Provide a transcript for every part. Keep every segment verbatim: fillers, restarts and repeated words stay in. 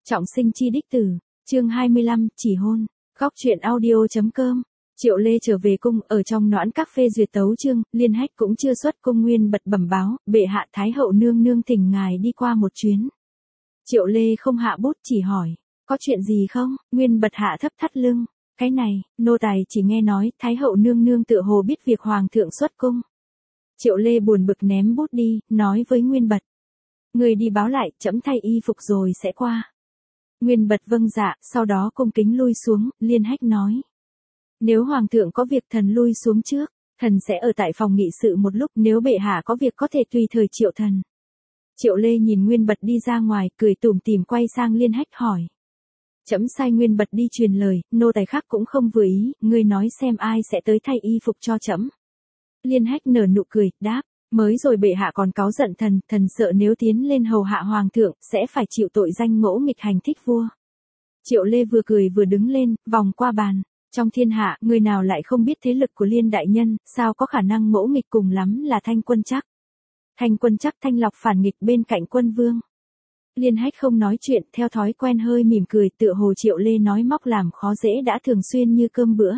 Trọng sinh chi đích tử, chương hai mươi lăm, chỉ hôn, góc truyện audio.com. Triệu Lê trở về cung, ở trong noãn các phê duyệt tấu chương, Liên Hách cũng chưa xuất cung. Nguyên Bật bẩm báo, bệ hạ Thái hậu nương nương thỉnh ngài đi qua một chuyến. Triệu Lê không hạ bút, chỉ hỏi, có chuyện gì không? Nguyên Bật hạ thấp thắt lưng, cái này, nô tài chỉ nghe nói, Thái hậu nương nương tựa hồ biết việc hoàng thượng xuất cung. Triệu Lê buồn bực ném bút đi, nói với Nguyên Bật, người đi báo lại, trẫm thay y phục rồi sẽ qua. Nguyên Bật vâng dạ, sau đó cung kính lui xuống. Liên Hách nói, nếu hoàng thượng có việc thần lui xuống trước, thần sẽ ở tại phòng nghị sự một lúc, nếu bệ hạ có việc có thể tùy thời triệu thần. Triệu Lê nhìn Nguyên Bật đi ra ngoài, cười tủm tỉm quay sang Liên Hách hỏi, trẫm sai Nguyên Bật đi truyền lời, nô tài khác cũng không vừa ý, ngươi nói xem ai sẽ tới thay y phục cho trẫm. Liên Hách nở nụ cười, đáp, mới rồi bệ hạ còn cáu giận thần, thần sợ nếu tiến lên hầu hạ hoàng thượng, sẽ phải chịu tội danh ngỗ nghịch hành thích vua. Triệu Lê vừa cười vừa đứng lên, vòng qua bàn, trong thiên hạ, người nào lại không biết thế lực của Liên đại nhân, sao có khả năng ngỗ nghịch, cùng lắm là Thanh Quân Trắc. Thanh Quân Trắc thanh lọc phản nghịch bên cạnh quân vương. Liên Hách không nói chuyện, theo thói quen hơi mỉm cười, tựa hồ Triệu Lê nói móc làm khó dễ đã thường xuyên như cơm bữa.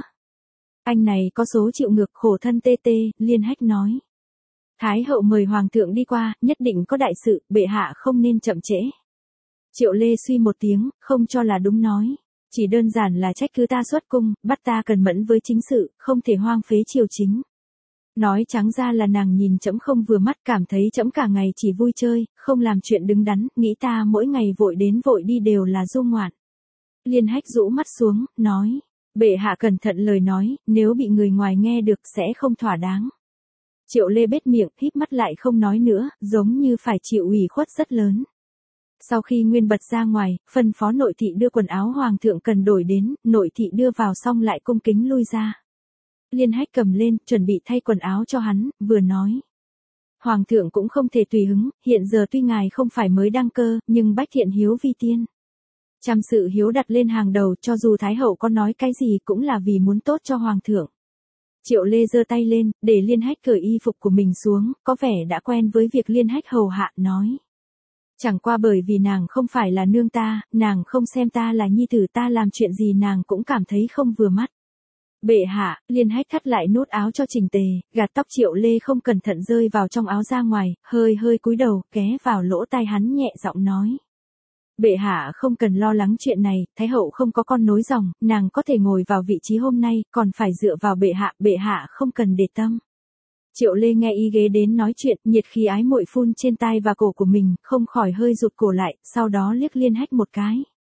Anh này có số chịu ngược, khổ thân tê tê. Liên Hách nói, Thái hậu mời hoàng thượng đi qua, nhất định có đại sự, bệ hạ không nên chậm trễ. Triệu Lê suy một tiếng, không cho là đúng nói, chỉ đơn giản là trách cứ ta xuất cung, bắt ta cần mẫn với chính sự, không thể hoang phế triều chính. Nói trắng ra là nàng nhìn trẫm không vừa mắt, cảm thấy trẫm cả ngày chỉ vui chơi, không làm chuyện đứng đắn, nghĩ ta mỗi ngày vội đến vội đi đều là du ngoạn. Liên Hách rũ mắt xuống, nói, bệ hạ cẩn thận lời nói, nếu bị người ngoài nghe được sẽ không thỏa đáng. Triệu Lê bết miệng, híp mắt lại không nói nữa, giống như phải chịu ủy khuất rất lớn. Sau khi Nguyên Bật ra ngoài, phân phó nội thị đưa quần áo hoàng thượng cần đổi đến, nội thị đưa vào xong lại cung kính lui ra. Liên Hách cầm lên, chuẩn bị thay quần áo cho hắn, vừa nói, hoàng thượng cũng không thể tùy hứng, hiện giờ tuy ngài không phải mới đăng cơ, nhưng bách thiện hiếu vi tiên. Trăm sự hiếu đặt lên hàng đầu, cho dù Thái hậu có nói cái gì cũng là vì muốn tốt cho hoàng thượng. Triệu Lê giơ tay lên, để Liên Hách cởi y phục của mình xuống, có vẻ đã quen với việc Liên Hách hầu hạ, nói, chẳng qua bởi vì nàng không phải là nương ta, nàng không xem ta là nhi tử, ta làm chuyện gì nàng cũng cảm thấy không vừa mắt. Bệ hạ. Liên Hách thắt lại nút áo cho chỉnh tề, gạt tóc Triệu Lê không cẩn thận rơi vào trong áo ra ngoài, hơi hơi cúi đầu, ghé vào lỗ tai hắn nhẹ giọng nói, bệ hạ không cần lo lắng chuyện này, Thái hậu không có con nối dòng, nàng có thể ngồi vào vị trí hôm nay, còn phải dựa vào bệ hạ, bệ hạ không cần để tâm. Triệu Lê nghe y ghế đến nói chuyện, nhiệt khí ái muội phun trên tai và cổ của mình, không khỏi hơi rụt cổ lại, sau đó liếc Liên Hách một cái.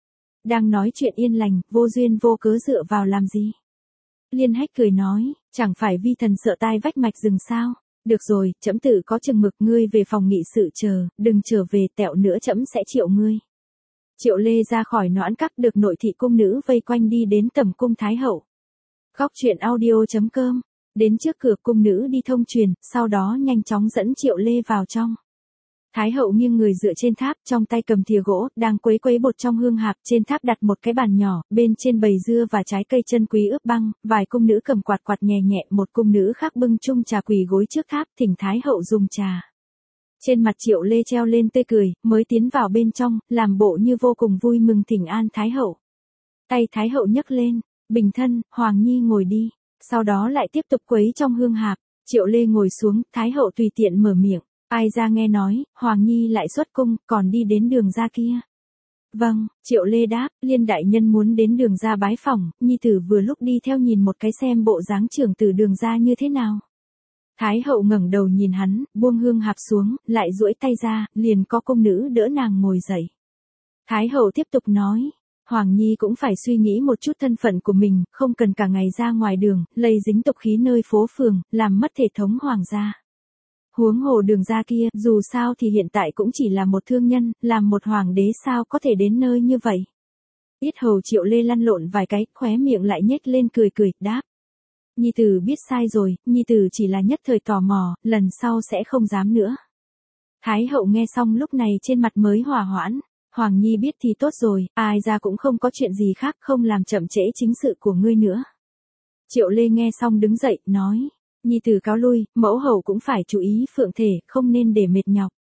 Đang nói chuyện yên lành, vô duyên vô cớ dựa vào làm gì? Liên Hách cười nói, chẳng phải vi thần sợ tai vách mạch rừng sao? Được rồi, trẫm tự có chừng mực, ngươi về phòng nghị sự chờ, đừng trở về, tẹo nữa trẫm sẽ triệu ngươi. Triệu Lê ra khỏi noãn các, được nội thị cung nữ vây quanh đi đến tầm cung Thái hậu. Góc truyện audio.com. Đến trước cửa, cung nữ đi thông truyền, sau đó nhanh chóng dẫn Triệu Lê vào trong. Thái hậu nghiêng người dựa trên tháp, trong tay cầm thìa gỗ, đang quấy quấy bột trong hương hạp, trên tháp đặt một cái bàn nhỏ, bên trên bày dưa và trái cây chân quý ướp băng, vài cung nữ cầm quạt quạt nhẹ nhẹ, một cung nữ khác bưng chung trà quỳ gối trước tháp, thỉnh Thái hậu dùng trà. Trên mặt Triệu Lê treo lên tươi cười, mới tiến vào bên trong, làm bộ như vô cùng vui mừng thỉnh an Thái hậu. Tay Thái hậu nhấc lên, bình thân, Hoàng Nhi ngồi đi, sau đó lại tiếp tục quấy trong hương hạp. Triệu Lê ngồi xuống, Thái hậu tùy tiện mở miệng, ai ra nghe nói, Hoàng Nhi lại xuất cung, còn đi đến đường ra kia. Vâng, Triệu Lê đáp, Liên đại nhân muốn đến đường ra bái phỏng, nhi tử vừa lúc đi theo nhìn một cái xem bộ dáng trưởng tử đường ra như thế nào. Thái hậu ngẩng đầu nhìn hắn, buông hương hạp xuống, lại duỗi tay ra, liền có cung nữ đỡ nàng ngồi dậy. Thái hậu tiếp tục nói, Hoàng Nhi cũng phải suy nghĩ một chút thân phận của mình, không cần cả ngày ra ngoài đường, lây dính tục khí nơi phố phường, làm mất thể thống hoàng gia. Huống hồ đường ra kia, dù sao thì hiện tại cũng chỉ là một thương nhân, làm một hoàng đế sao có thể đến nơi như vậy. Yết hầu Triệu Lê lăn lộn vài cái, khóe miệng lại nhếch lên cười cười, đáp. Nhi tử biết sai rồi, nhi tử chỉ là nhất thời tò mò, lần sau sẽ không dám nữa. Thái hậu nghe xong lúc này trên mặt mới hòa hoãn, Hoàng Nhi biết thì tốt rồi, ai ra cũng không có chuyện gì khác, không làm chậm trễ chính sự của ngươi nữa. Triệu Lê nghe xong đứng dậy, nói, nhi tử cáo lui, mẫu hậu cũng phải chú ý phượng thể, không nên để mệt nhọc.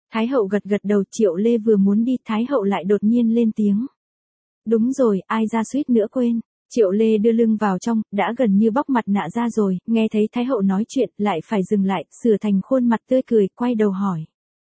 Thái hậu gật gật đầu, Triệu Lê vừa muốn đi, Thái hậu lại đột nhiên lên tiếng. Đúng rồi, ai ra suýt nữa quên. Triệu Lê đưa lưng vào trong, đã gần như bóc mặt nạ ra rồi, nghe thấy Thái hậu nói chuyện, lại phải dừng lại, sửa thành khuôn mặt tươi cười, quay đầu hỏi.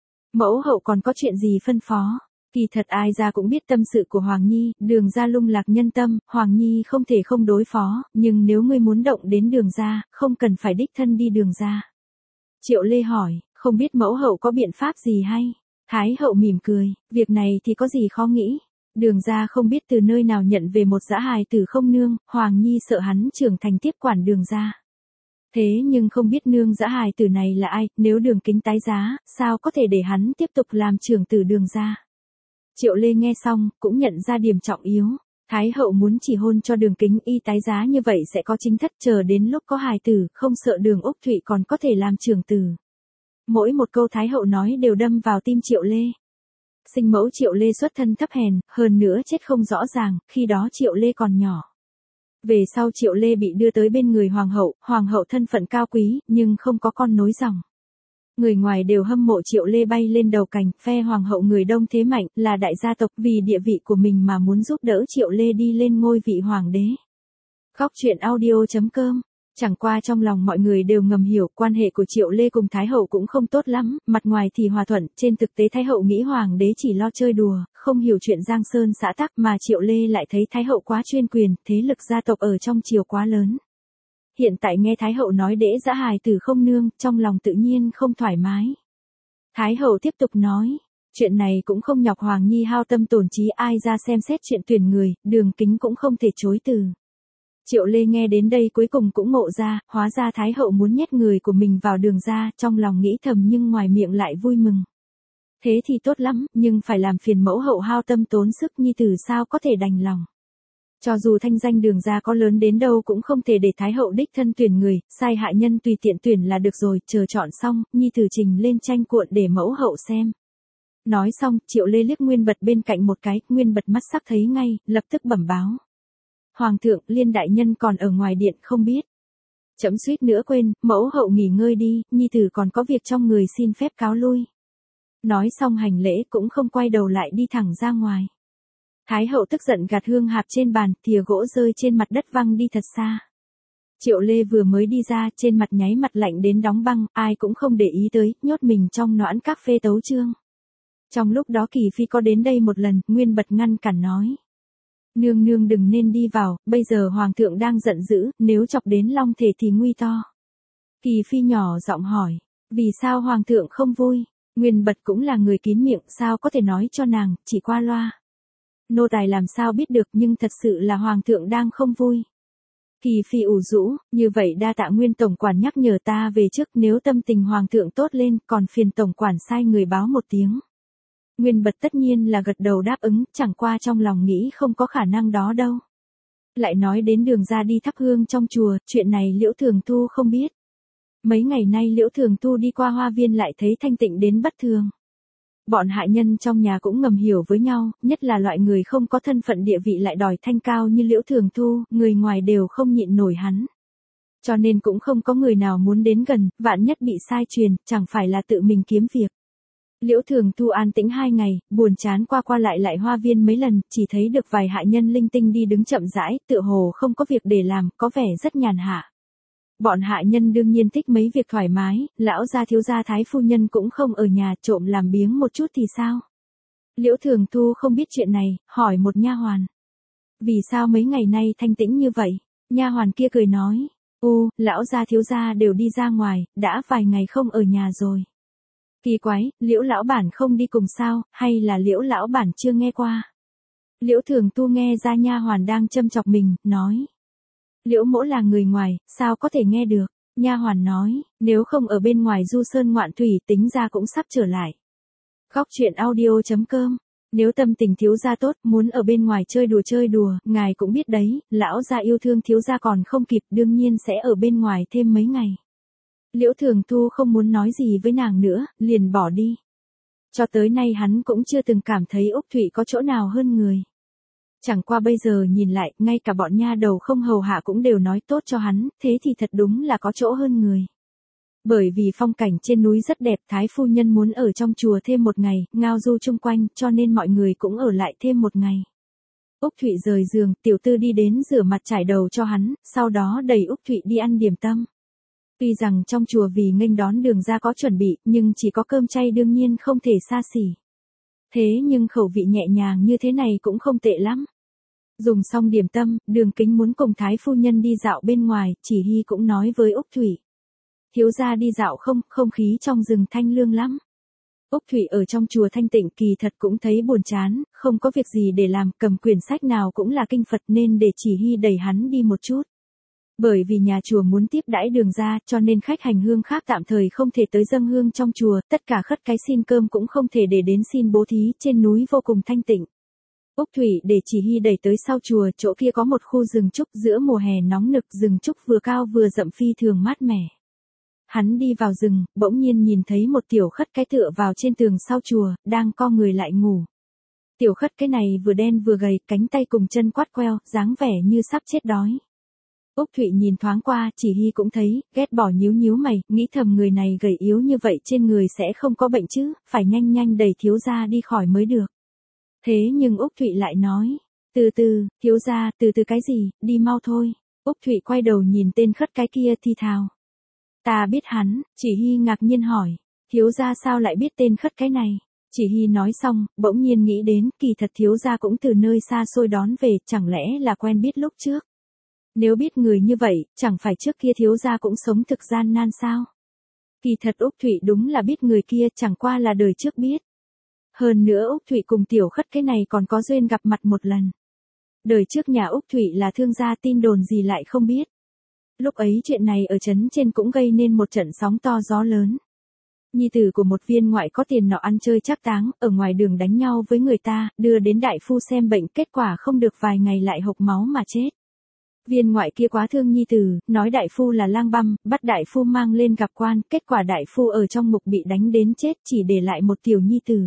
Mẫu hậu còn có chuyện gì phân phó? Kỳ thật ai ra cũng biết tâm sự của Hoàng Nhi, Đường gia lung lạc nhân tâm, Hoàng Nhi không thể không đối phó, nhưng nếu ngươi muốn động đến Đường gia, không cần phải đích thân đi Đường gia. Triệu Lê hỏi, không biết mẫu hậu có biện pháp gì hay? Thái hậu mỉm cười, việc này thì có gì khó nghĩ. Đường gia không biết từ nơi nào nhận về một dã hài tử không nương, Hoàng Nhi sợ hắn trưởng thành tiếp quản Đường gia. Thế nhưng không biết nương dã hài tử này là ai, nếu Đường Kính tái giá, sao có thể để hắn tiếp tục làm trưởng tử Đường gia? Triệu Lê nghe xong, cũng nhận ra điểm trọng yếu. Thái hậu muốn chỉ hôn cho Đường Kính y tái giá như vậy sẽ có chính thất, chờ đến lúc có hài tử, không sợ Đường Úc Thụy còn có thể làm trưởng tử. Mỗi một câu Thái hậu nói đều đâm vào tim Triệu Lê. Sinh mẫu Triệu Lê xuất thân thấp hèn, hơn nữa chết không rõ ràng, khi đó Triệu Lê còn nhỏ. Về sau Triệu Lê bị đưa tới bên người hoàng hậu, hoàng hậu thân phận cao quý, nhưng không có con nối dòng. Người ngoài đều hâm mộ Triệu Lê bay lên đầu cành, phe hoàng hậu người đông thế mạnh, là đại gia tộc, vì địa vị của mình mà muốn giúp đỡ Triệu Lê đi lên ngôi vị hoàng đế. Khóc chuyện audio chấm com. Chẳng qua trong lòng mọi người đều ngầm hiểu, quan hệ của Triệu Lê cùng Thái hậu cũng không tốt lắm, mặt ngoài thì hòa thuận, trên thực tế Thái hậu nghĩ hoàng đế chỉ lo chơi đùa, không hiểu chuyện giang sơn xã tắc, mà Triệu Lê lại thấy Thái hậu quá chuyên quyền, thế lực gia tộc ở trong triều quá lớn. Hiện tại nghe Thái hậu nói đễ dã hài tử không nương, trong lòng tự nhiên không thoải mái. Thái hậu tiếp tục nói, chuyện này cũng không nhọc Hoàng Nhi hao tâm tổn trí, ai ra xem xét chuyện tuyển người, Đường Kính cũng không thể chối từ. Triệu Lê nghe đến đây cuối cùng cũng ngộ ra, hóa ra Thái hậu muốn nhét người của mình vào Đường gia, trong lòng nghĩ thầm nhưng ngoài miệng lại vui mừng. Thế thì tốt lắm, nhưng phải làm phiền mẫu hậu hao tâm tốn sức, nhi tử sao có thể đành lòng. Cho dù thanh danh Đường gia có lớn đến đâu cũng không thể để Thái hậu đích thân tuyển người, sai hạ nhân tùy tiện tuyển là được rồi, chờ chọn xong, nhi tử trình lên tranh cuộn để mẫu hậu xem. Nói xong, Triệu Lê liếc Nguyên Bật bên cạnh một cái, Nguyên Bật mắt sắc thấy ngay, lập tức bẩm báo. Hoàng thượng, Liên đại nhân còn ở ngoài điện không biết. Chậm suýt nữa quên, mẫu hậu nghỉ ngơi đi, nhi tử còn có việc trong người, xin phép cáo lui. Nói xong hành lễ cũng không quay đầu lại đi thẳng ra ngoài. Thái hậu tức giận gạt hương hạp trên bàn, thìa gỗ rơi trên mặt đất văng đi thật xa. Triệu Lê vừa mới đi ra, trên mặt nháy mặt lạnh đến đóng băng, ai cũng không để ý tới, nhốt mình trong noãn cáp phê tấu chương. Trong lúc đó Kỳ Phi có đến đây một lần, Nguyên Bật ngăn cản nói. Nương nương đừng nên đi vào, bây giờ hoàng thượng đang giận dữ, nếu chọc đến long thể thì nguy to. Kỳ Phi nhỏ giọng hỏi, vì sao hoàng thượng không vui? Nguyên Bật cũng là người kín miệng, sao có thể nói cho nàng, chỉ qua loa. Nô tài làm sao biết được, nhưng thật sự là hoàng thượng đang không vui. Kỳ Phi ủ rũ, như vậy đa tạ Nguyên tổng quản nhắc nhở ta về trước, nếu tâm tình hoàng thượng tốt lên, còn phiền tổng quản sai người báo một tiếng. Nguyên Bật tất nhiên là gật đầu đáp ứng, chẳng qua trong lòng nghĩ không có khả năng đó đâu. Lại nói đến Đường ra đi thắp hương trong chùa, chuyện này Liễu Thường Thu không biết. Mấy ngày nay Liễu Thường Thu đi qua hoa viên lại thấy thanh tịnh đến bất thường. Bọn hạ nhân trong nhà cũng ngầm hiểu với nhau, nhất là loại người không có thân phận địa vị lại đòi thanh cao như Liễu Thường Thu, người ngoài đều không nhịn nổi hắn. Cho nên cũng không có người nào muốn đến gần, vạn nhất bị sai truyền, chẳng phải là tự mình kiếm việc. Liễu Thường Thu an tĩnh hai ngày, buồn chán qua qua lại lại hoa viên mấy lần, chỉ thấy được vài hạ nhân linh tinh đi đứng chậm rãi, tựa hồ không có việc để làm, có vẻ rất nhàn hạ. Bọn hạ nhân đương nhiên thích mấy việc thoải mái, lão gia thiếu gia thái phu nhân cũng không ở nhà, trộm làm biếng một chút thì sao? Liễu Thường Thu không biết chuyện này, hỏi một nha hoàn. Vì sao mấy ngày nay thanh tĩnh như vậy? Nha hoàn kia cười nói, u, lão gia thiếu gia đều đi ra ngoài, đã vài ngày không ở nhà rồi. Kỳ quái, Liễu lão bản không đi cùng sao, hay là Liễu lão bản chưa nghe qua? Liễu Thường Thu nghe ra nha hoàn đang châm chọc mình, nói. Liễu mỗ là người ngoài, sao có thể nghe được? Nha hoàn nói, nếu không ở bên ngoài du sơn ngoạn thủy tính ra cũng sắp trở lại. Khóc chuyện audio chấm com. Nếu tâm tình thiếu gia tốt, muốn ở bên ngoài chơi đùa chơi đùa, ngài cũng biết đấy, lão gia yêu thương thiếu gia còn không kịp, đương nhiên sẽ ở bên ngoài thêm mấy ngày. Liễu Thường Thu không muốn nói gì với nàng nữa, liền bỏ đi. Cho tới nay hắn cũng chưa từng cảm thấy Úc Thụy có chỗ nào hơn người. Chẳng qua bây giờ nhìn lại, ngay cả bọn nha đầu không hầu hạ cũng đều nói tốt cho hắn, thế thì thật đúng là có chỗ hơn người. Bởi vì phong cảnh trên núi rất đẹp, thái phu nhân muốn ở trong chùa thêm một ngày, ngao du chung quanh, cho nên mọi người cũng ở lại thêm một ngày. Úc Thụy rời giường, tiểu tư đi đến rửa mặt trải đầu cho hắn, sau đó đẩy Úc Thụy đi ăn điểm tâm. Tuy rằng trong chùa vì nghênh đón Đường gia có chuẩn bị, nhưng chỉ có cơm chay đương nhiên không thể xa xỉ. Thế nhưng khẩu vị nhẹ nhàng như thế này cũng không tệ lắm. Dùng xong điểm tâm, Đường Kính muốn cùng thái phu nhân đi dạo bên ngoài, Chỉ Hy cũng nói với Úc Thụy. Thiếu gia đi dạo không, không khí trong rừng thanh lương lắm. Úc Thụy ở trong chùa thanh tịnh kỳ thật cũng thấy buồn chán, không có việc gì để làm, cầm quyển sách nào cũng là kinh Phật nên để Chỉ Hy đẩy hắn đi một chút. Bởi vì nhà chùa muốn tiếp đãi Đường gia, cho nên khách hành hương khác tạm thời không thể tới dâng hương trong chùa, tất cả khất cái xin cơm cũng không thể để đến xin bố thí, trên núi vô cùng thanh tịnh. Úc Thụy để Chỉ Hy đẩy tới sau chùa, chỗ kia có một khu rừng trúc, giữa mùa hè nóng nực, rừng trúc vừa cao vừa rậm phi thường mát mẻ. Hắn đi vào rừng, bỗng nhiên nhìn thấy một tiểu khất cái tựa vào trên tường sau chùa, đang co người lại ngủ. Tiểu khất cái này vừa đen vừa gầy, cánh tay cùng chân quắt queo, dáng vẻ như sắp chết đói. Úc Thụy nhìn thoáng qua, Chỉ Hy cũng thấy, ghét bỏ nhíu nhíu mày, nghĩ thầm người này gầy yếu như vậy trên người sẽ không có bệnh chứ, phải nhanh nhanh đẩy thiếu gia đi khỏi mới được. Thế nhưng Úc Thụy lại nói, từ từ, thiếu gia, từ từ cái gì, đi mau thôi. Úc Thụy quay đầu nhìn tên khất cái kia thi thào. Ta biết hắn, Chỉ Hy ngạc nhiên hỏi, thiếu gia sao lại biết tên khất cái này? Chỉ Hy nói xong, bỗng nhiên nghĩ đến, kỳ thật thiếu gia cũng từ nơi xa xôi đón về, chẳng lẽ là quen biết lúc trước? Nếu biết người như vậy, chẳng phải trước kia thiếu gia cũng sống thực gian nan sao? Kỳ thật Úc Thụy đúng là biết người kia, chẳng qua là đời trước biết. Hơn nữa Úc Thụy cùng tiểu khất cái này còn có duyên gặp mặt một lần. Đời trước nhà Úc Thụy là thương gia, tin đồn gì lại không biết. Lúc ấy chuyện này ở trấn trên cũng gây nên một trận sóng to gió lớn. Nhi tử của một viên ngoại có tiền nọ ăn chơi trác táng, ở ngoài đường đánh nhau với người ta, đưa đến đại phu xem bệnh, kết quả không được vài ngày lại hộc máu mà chết. Viên ngoại kia quá thương nhi tử, nói đại phu là lang băm, bắt đại phu mang lên gặp quan, kết quả đại phu ở trong ngục bị đánh đến chết, chỉ để lại một tiểu nhi tử.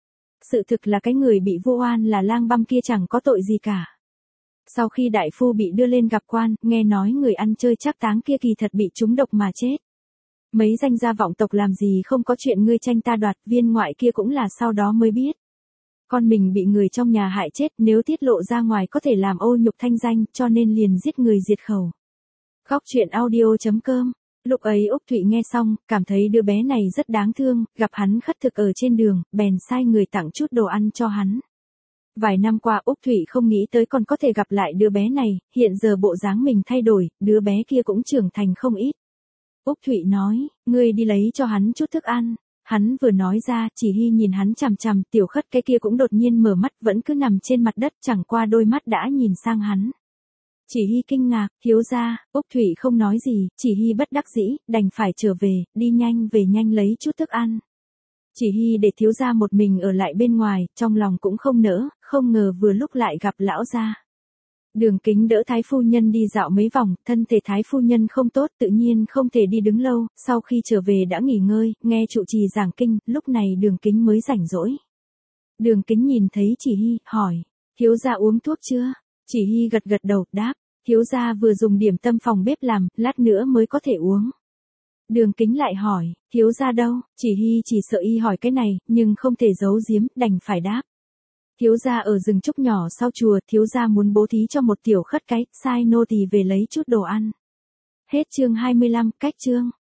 Sự thực là cái người bị vu oan là lang băm kia chẳng có tội gì cả. Sau khi đại phu bị đưa lên gặp quan, nghe nói người ăn chơi trác táng kia kỳ thật bị trúng độc mà chết. Mấy danh gia vọng tộc làm gì không có chuyện ngươi tranh ta đoạt, viên ngoại kia cũng là sau đó mới biết. Con mình bị người trong nhà hại chết, nếu tiết lộ ra ngoài có thể làm ô nhục thanh danh, cho nên liền giết người diệt khẩu. Góc truyện audio chấm com. Lúc ấy Úc Thụy nghe xong, cảm thấy đứa bé này rất đáng thương, gặp hắn khất thực ở trên đường, bèn sai người tặng chút đồ ăn cho hắn. Vài năm qua Úc Thụy không nghĩ tới còn có thể gặp lại đứa bé này, hiện giờ bộ dáng mình thay đổi, đứa bé kia cũng trưởng thành không ít. Úc Thụy nói, ngươi đi lấy cho hắn chút thức ăn. Hắn vừa nói ra, Chỉ Hy nhìn hắn chằm chằm, tiểu khất cái kia cũng đột nhiên mở mắt, vẫn cứ nằm trên mặt đất, chẳng qua đôi mắt đã nhìn sang hắn. Chỉ Hy kinh ngạc, thiếu gia, Úc Thụy không nói gì, Chỉ Hy bất đắc dĩ, đành phải trở về, đi nhanh về nhanh lấy chút thức ăn. Chỉ Hy để thiếu gia một mình ở lại bên ngoài, trong lòng cũng không nỡ, không ngờ vừa lúc lại gặp lão gia. Đường Kính đỡ thái phu nhân đi dạo mấy vòng, thân thể thái phu nhân không tốt, tự nhiên không thể đi đứng lâu, sau khi trở về đã nghỉ ngơi, nghe trụ trì giảng kinh, lúc này Đường Kính mới rảnh rỗi. Đường Kính nhìn thấy Chỉ Hy, hỏi, thiếu gia uống thuốc chưa? Chỉ Hy gật gật đầu, đáp, thiếu gia vừa dùng điểm tâm phòng bếp làm, lát nữa mới có thể uống. Đường Kính lại hỏi, thiếu gia đâu? Chỉ Hy chỉ sợ y hỏi cái này, nhưng không thể giấu giếm, đành phải đáp. Thiếu gia ở rừng trúc nhỏ sau chùa, thiếu gia muốn bố thí cho một tiểu khất cái, sai nô tỳ về lấy chút đồ ăn. Hết chương hai mươi lăm, cách chương.